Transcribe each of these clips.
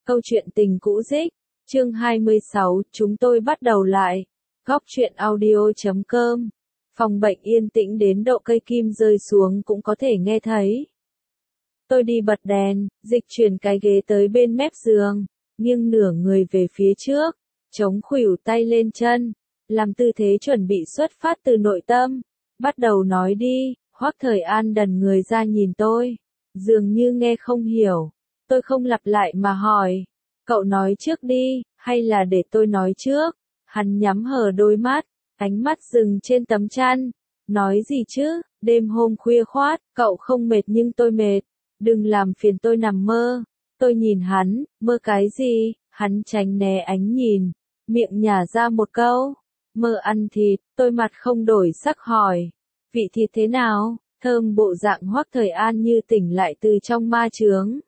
Câu chuyện tình cũ dích, chương 26, chúng tôi bắt đầu lại. Góc truyện audio.com. Phòng bệnh yên tĩnh đến độ cây kim rơi xuống cũng có thể nghe thấy. Tôi đi bật đèn, dịch chuyển cái ghế tới bên mép giường, nghiêng nửa người về phía trước, chống khuỷu tay lên chân, làm tư thế chuẩn bị xuất phát từ nội tâm. Bắt đầu nói đi. Hoắc Thời An đần người ra nhìn tôi, dường như nghe không hiểu. Tôi không lặp lại mà hỏi, cậu nói trước đi, hay là để tôi nói trước? Hắn nhắm hờ đôi mắt, ánh mắt dừng trên tấm chăn. Nói gì chứ, đêm hôm khuya khoát, cậu không mệt nhưng tôi mệt. Đừng làm phiền tôi nằm mơ. Tôi nhìn hắn, mơ cái gì? Hắn tránh né ánh nhìn, miệng nhả ra một câu, mơ ăn thịt. Tôi mặt không đổi sắc hỏi, vị thịt thế nào? Thơm. Bộ dạng Hoắc Thời An như tỉnh lại từ trong ma chướng.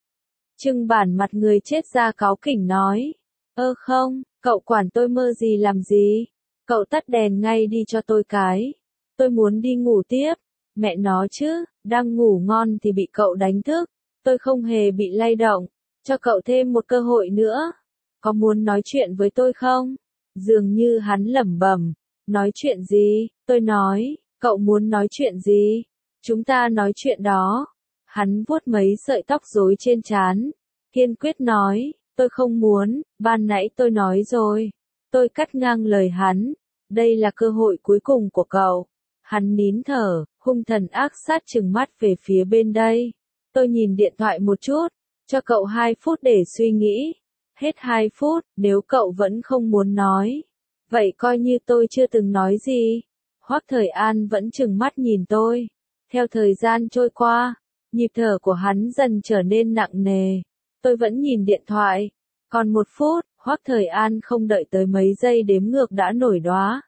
Trưng bản mặt người chết ra cáu kỉnh nói, không, cậu quản tôi mơ gì làm gì? Cậu tắt đèn ngay đi cho tôi cái. Tôi muốn đi ngủ tiếp. Mẹ nó chứ, đang ngủ ngon thì bị cậu đánh thức. Tôi không hề bị lay động. Cho cậu thêm một cơ hội nữa. Có muốn nói chuyện với tôi không? Dường như hắn lẩm bẩm. Nói chuyện gì? Tôi nói, cậu muốn nói chuyện gì? Chúng ta nói chuyện đó. Hắn vuốt mấy sợi tóc rối trên trán, kiên quyết nói, tôi không muốn, ban nãy tôi nói rồi. Tôi cắt ngang lời hắn, đây là cơ hội cuối cùng của cậu. Hắn nín thở, hung thần ác sát trừng mắt về phía bên đây. Tôi nhìn điện thoại một chút, cho cậu 2 phút để suy nghĩ. Hết 2 phút, nếu cậu vẫn không muốn nói, vậy coi như tôi chưa từng nói gì. Hoắc Thời An vẫn trừng mắt nhìn tôi. Theo thời gian trôi qua, nhịp thở của hắn dần trở nên nặng nề. Tôi vẫn nhìn điện thoại. Còn 1 phút, Hoắc Thời An không đợi tới mấy giây đếm ngược đã nổi đoá.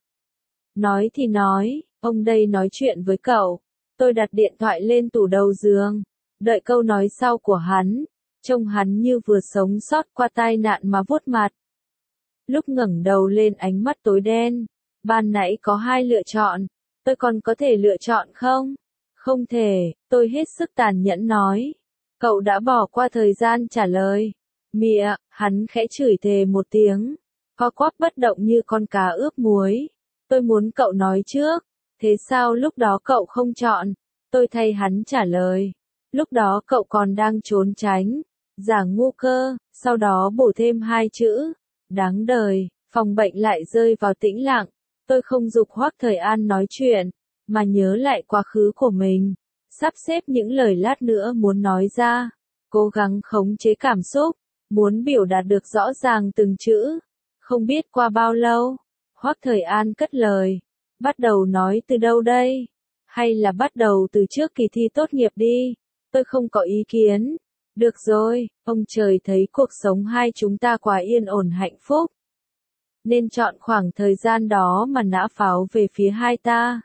Nói thì nói, ông đây nói chuyện với cậu. Tôi đặt điện thoại lên tủ đầu giường, đợi câu nói sau của hắn. Trông hắn như vừa sống sót qua tai nạn mà vuốt mặt. Lúc ngẩng đầu lên ánh mắt tối đen. Ban nãy có 2 lựa chọn, tôi còn có thể lựa chọn không? Không thể, tôi hết sức tàn nhẫn nói. Cậu đã bỏ qua thời gian trả lời. Mịa, hắn khẽ chửi thề một tiếng, co quắp bất động như con cá ướp muối. Tôi muốn cậu nói trước, thế sao lúc đó cậu không chọn? Tôi thay hắn trả lời. Lúc đó cậu còn đang trốn tránh, giả ngu cơ, sau đó bổ thêm 2 chữ, đáng đời. Phòng bệnh lại rơi vào tĩnh lặng. Tôi không giục Hoắc Thời An nói chuyện, mà nhớ lại quá khứ của mình, sắp xếp những lời lát nữa muốn nói ra, cố gắng khống chế cảm xúc, muốn biểu đạt được rõ ràng từng chữ. Không biết qua bao lâu, Hoắc Thời An cất lời, bắt đầu nói từ đâu đây? Hay là bắt đầu từ trước kỳ thi tốt nghiệp đi? Tôi không có ý kiến. Được rồi, ông trời thấy cuộc sống hai chúng ta quá yên ổn hạnh phúc, nên chọn khoảng thời gian đó mà nã pháo về phía hai ta.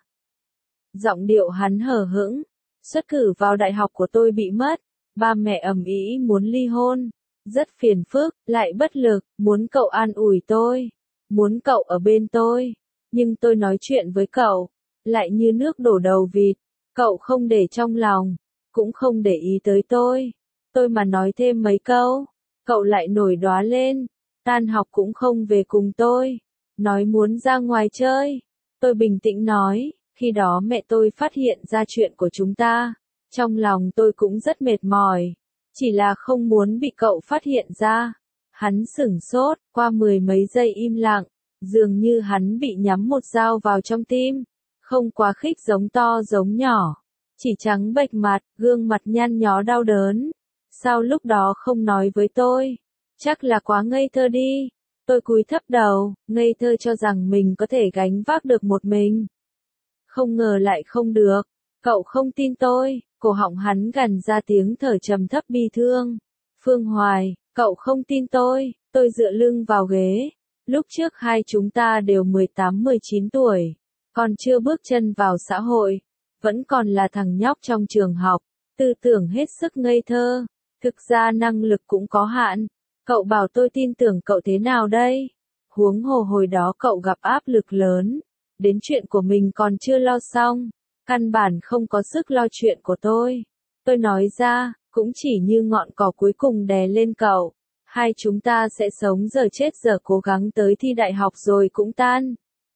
Giọng điệu hắn hờ hững. Xuất cử vào đại học của tôi bị mất, ba mẹ ầm ĩ muốn ly hôn, rất phiền phức, lại bất lực, muốn cậu an ủi tôi, muốn cậu ở bên tôi, nhưng tôi nói chuyện với cậu, lại như nước đổ đầu vịt, cậu không để trong lòng, cũng không để ý tới tôi. Tôi mà nói thêm mấy câu, cậu lại nổi đoá lên, tan học cũng không về cùng tôi, nói muốn ra ngoài chơi. Tôi bình tĩnh nói, khi đó mẹ tôi phát hiện ra chuyện của chúng ta, trong lòng tôi cũng rất mệt mỏi, chỉ là không muốn bị cậu phát hiện ra. Hắn sửng sốt, qua 10 mấy giây im lặng, dường như hắn bị nhắm một dao vào trong tim, không quá khích giống to giống nhỏ, chỉ trắng bệch mặt, gương mặt nhăn nhó đau đớn. Sao lúc đó không nói với tôi? Chắc là quá ngây thơ đi. Tôi cúi thấp đầu, ngây thơ cho rằng mình có thể gánh vác được một mình. Không ngờ lại không được. Cậu không tin tôi. Cổ họng hắn gằn ra tiếng thở trầm thấp bi thương. Phương Hoài, cậu không tin tôi. Tôi dựa lưng vào ghế. Lúc trước hai chúng ta đều 18-19 tuổi, còn chưa bước chân vào xã hội, vẫn còn là thằng nhóc trong trường học, tư tưởng hết sức ngây thơ. Thực ra năng lực cũng có hạn. Cậu bảo tôi tin tưởng cậu thế nào đây? Huống hồ hồi đó cậu gặp áp lực lớn, đến chuyện của mình còn chưa lo xong, căn bản không có sức lo chuyện của tôi. Tôi nói ra, cũng chỉ như ngọn cỏ cuối cùng đè lên cậu. Hai chúng ta sẽ sống giờ chết giờ cố gắng tới thi đại học rồi cũng tan.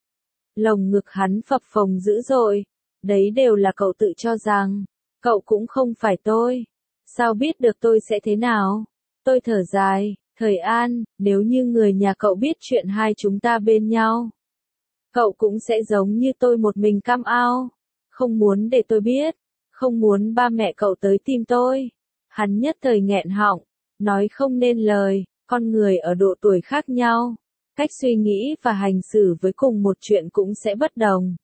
Lồng ngực hắn phập phồng dữ dội. Đấy đều là cậu tự cho rằng. Cậu cũng không phải tôi. Sao biết được tôi sẽ thế nào? Tôi thở dài, Thời An, nếu như người nhà cậu biết chuyện hai chúng ta bên nhau. Cậu cũng sẽ giống như tôi một mình cam ao. Không muốn để tôi biết. Không muốn ba mẹ cậu tới tìm tôi. Hắn nhất thời nghẹn họng. Nói không nên lời, con người ở độ tuổi khác nhau. Cách suy nghĩ và hành xử với cùng một chuyện cũng sẽ bất đồng.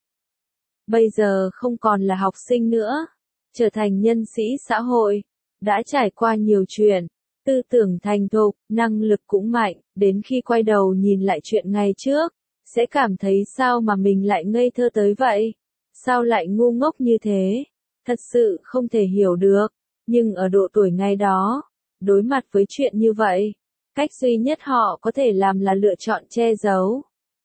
Bây giờ không còn là học sinh nữa. Trở thành nhân sĩ xã hội. Đã trải qua nhiều chuyện. Tư tưởng thành thục, năng lực cũng mạnh. Đến khi quay đầu nhìn lại chuyện ngày trước. Sẽ cảm thấy sao mà mình lại ngây thơ tới vậy? Sao lại ngu ngốc như thế? Thật sự không thể hiểu được. Nhưng ở độ tuổi ngày đó, đối mặt với chuyện như vậy, cách duy nhất họ có thể làm là lựa chọn che giấu.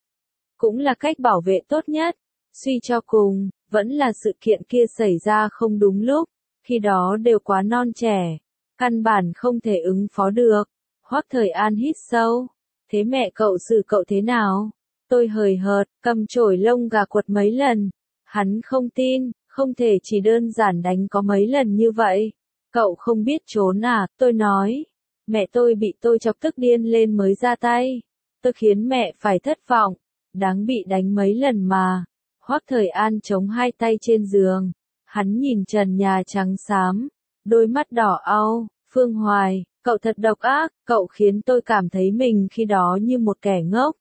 Cũng là cách bảo vệ tốt nhất. Suy cho cùng, vẫn là sự kiện kia xảy ra không đúng lúc. Khi đó đều quá non trẻ. Căn bản không thể ứng phó được. Hoắc Thời An hít sâu. Thế mẹ cậu xử cậu thế nào? Tôi hời hợt, cầm chổi lông gà quật mấy lần. Hắn không tin, không thể chỉ đơn giản đánh có mấy lần như vậy. Cậu không biết trốn à, tôi nói. Mẹ tôi bị tôi chọc tức điên lên mới ra tay. Tôi khiến mẹ phải thất vọng. Đáng bị đánh mấy lần mà. Hoắc Thời An chống hai tay trên giường. Hắn nhìn trần nhà trắng xám. Đôi mắt đỏ au. Phương Hoài, cậu thật độc ác. Cậu khiến tôi cảm thấy mình khi đó như một kẻ ngốc.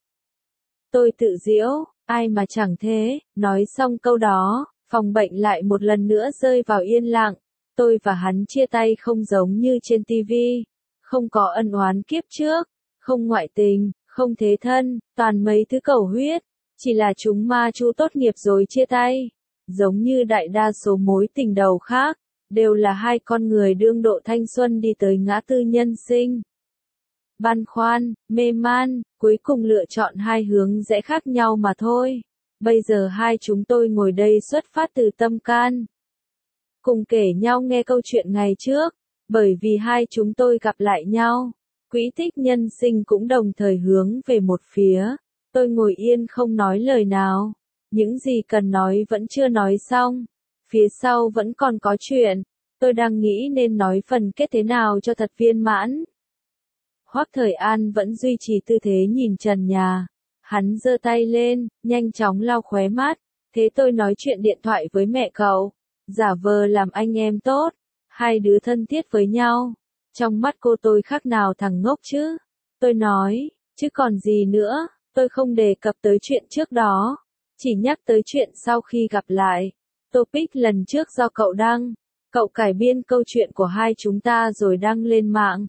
Tôi tự giễu, ai mà chẳng thế. Nói xong câu đó, phòng bệnh lại một lần nữa rơi vào yên lặng. Tôi và hắn chia tay không giống như trên tivi. Không có ân oán kiếp trước. Không ngoại tình, không thế thân, toàn mấy thứ cầu huyết. Chỉ là chúng ma chu tốt nghiệp rồi chia tay. Giống như đại đa số mối tình đầu khác. Đều là hai con người đương độ thanh xuân đi tới ngã tư nhân sinh. Băn khoăn, mê man, cuối cùng lựa chọn hai hướng rẽ khác nhau mà thôi. Bây giờ hai chúng tôi ngồi đây xuất phát từ tâm can. Cùng kể nhau nghe câu chuyện ngày trước, bởi vì hai chúng tôi gặp lại nhau. Quỹ tích nhân sinh cũng đồng thời hướng về một phía. Tôi ngồi yên không nói lời nào. Những gì cần nói vẫn chưa nói xong. Phía sau vẫn còn có chuyện. Tôi đang nghĩ nên nói phần kết thế nào cho thật viên mãn. Hoắc Thời An vẫn duy trì tư thế nhìn trần nhà. Hắn giơ tay lên, nhanh chóng lau khóe mắt. Thế tôi nói chuyện điện thoại với mẹ cậu. Giả vờ làm anh em tốt. Hai đứa thân thiết với nhau. Trong mắt cô tôi khác nào thằng ngốc chứ. Tôi nói, chứ còn gì nữa. Tôi không đề cập tới chuyện trước đó. Chỉ nhắc tới chuyện sau khi gặp lại. Topic lần trước do cậu đăng. Cậu cải biên câu chuyện của hai chúng ta rồi đăng lên mạng.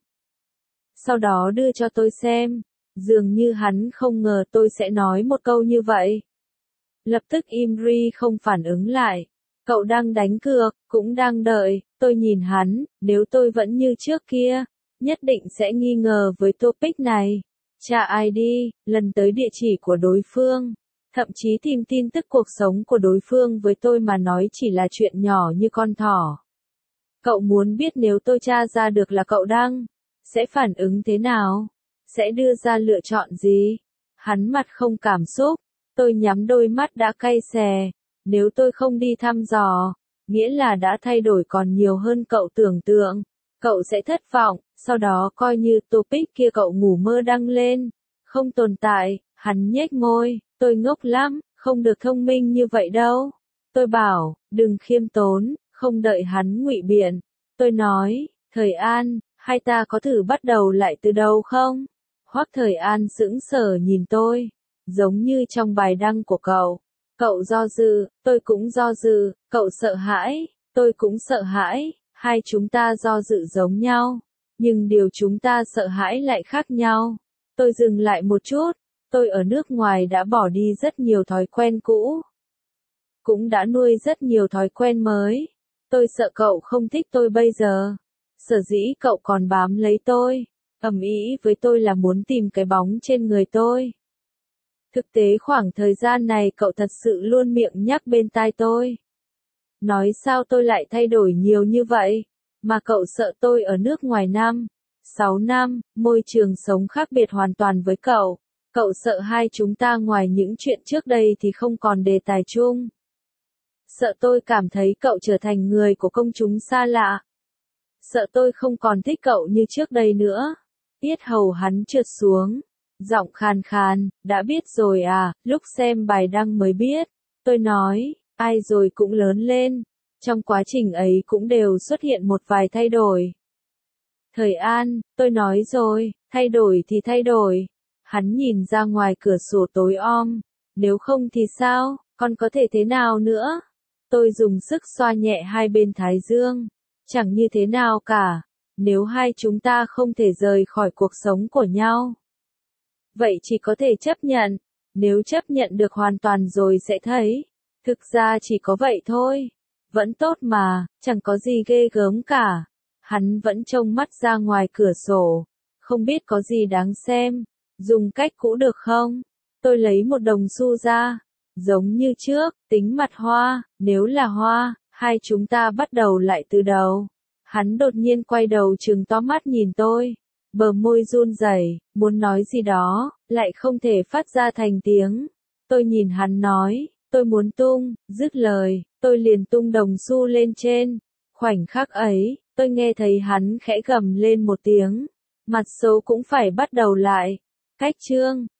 Sau đó đưa cho tôi xem. Dường như hắn không ngờ tôi sẽ nói một câu như vậy. Lập tức im ri không phản ứng lại. Cậu đang đánh cược, cũng đang đợi. Tôi nhìn hắn, nếu tôi vẫn như trước kia, nhất định sẽ nghi ngờ với topic này. Tra ID, lần tới địa chỉ của đối phương. Thậm chí tìm tin tức cuộc sống của đối phương với tôi mà nói chỉ là chuyện nhỏ như con thỏ. Cậu muốn biết nếu tôi tra ra được là cậu đăng, sẽ phản ứng thế nào? Sẽ đưa ra lựa chọn gì? Hắn mặt không cảm xúc. Tôi nhắm đôi mắt đã cay xè. Nếu tôi không đi thăm dò, nghĩa là đã thay đổi còn nhiều hơn cậu tưởng tượng. Cậu sẽ thất vọng, sau đó coi như topic kia cậu ngủ mơ đăng lên. Không tồn tại, hắn nhếch môi, tôi ngốc lắm, không được thông minh như vậy đâu. Tôi bảo, đừng khiêm tốn, không đợi hắn ngụy biện. Tôi nói, Thời An, hai ta có thử bắt đầu lại từ đầu không? Hoắc Thời An sững sờ nhìn tôi, giống như trong bài đăng của cậu. Cậu do dự, tôi cũng do dự, cậu sợ hãi, tôi cũng sợ hãi, hai chúng ta do dự giống nhau, nhưng điều chúng ta sợ hãi lại khác nhau. Tôi dừng lại một chút, tôi ở nước ngoài đã bỏ đi rất nhiều thói quen cũ, cũng đã nuôi rất nhiều thói quen mới. Tôi sợ cậu không thích tôi bây giờ. Sở dĩ cậu còn bám lấy tôi, ầm ĩ với tôi là muốn tìm cái bóng trên người tôi. Thực tế khoảng thời gian này cậu thật sự luôn miệng nhắc bên tai tôi. Nói sao tôi lại thay đổi nhiều như vậy, mà cậu sợ tôi ở nước ngoài năm. 6 năm, môi trường sống khác biệt hoàn toàn với cậu. Cậu sợ hai chúng ta ngoài những chuyện trước đây thì không còn đề tài chung. Sợ tôi cảm thấy cậu trở thành người của công chúng xa lạ. Sợ tôi không còn thích cậu như trước đây nữa. Yết hầu hắn trượt xuống. Giọng khàn khàn, đã biết rồi à, lúc xem bài đăng mới biết. Tôi nói, ai rồi cũng lớn lên. Trong quá trình ấy cũng đều xuất hiện một vài thay đổi. Thời An, tôi nói rồi, thay đổi thì thay đổi. Hắn nhìn ra ngoài cửa sổ tối om. Nếu không thì sao, còn có thể thế nào nữa? Tôi dùng sức xoa nhẹ hai bên thái dương. Chẳng như thế nào cả. Nếu hai chúng ta không thể rời khỏi cuộc sống của nhau. Vậy chỉ có thể chấp nhận. Nếu chấp nhận được hoàn toàn rồi sẽ thấy. Thực ra chỉ có vậy thôi. Vẫn tốt mà, chẳng có gì ghê gớm cả. Hắn vẫn trông mắt ra ngoài cửa sổ. Không biết có gì đáng xem. Dùng cách cũ được không? Tôi lấy một đồng xu ra. Giống như trước, tính mặt hoa, nếu là hoa, hai chúng ta bắt đầu lại từ đầu. Hắn đột nhiên quay đầu trừng to mắt nhìn tôi. Bờ môi run rẩy, muốn nói gì đó, lại không thể phát ra thành tiếng. Tôi nhìn hắn nói, tôi muốn tung, dứt lời, tôi liền tung đồng xu lên trên. Khoảnh khắc ấy, tôi nghe thấy hắn khẽ gầm lên một tiếng. Mặt xấu cũng phải bắt đầu lại. Cách chương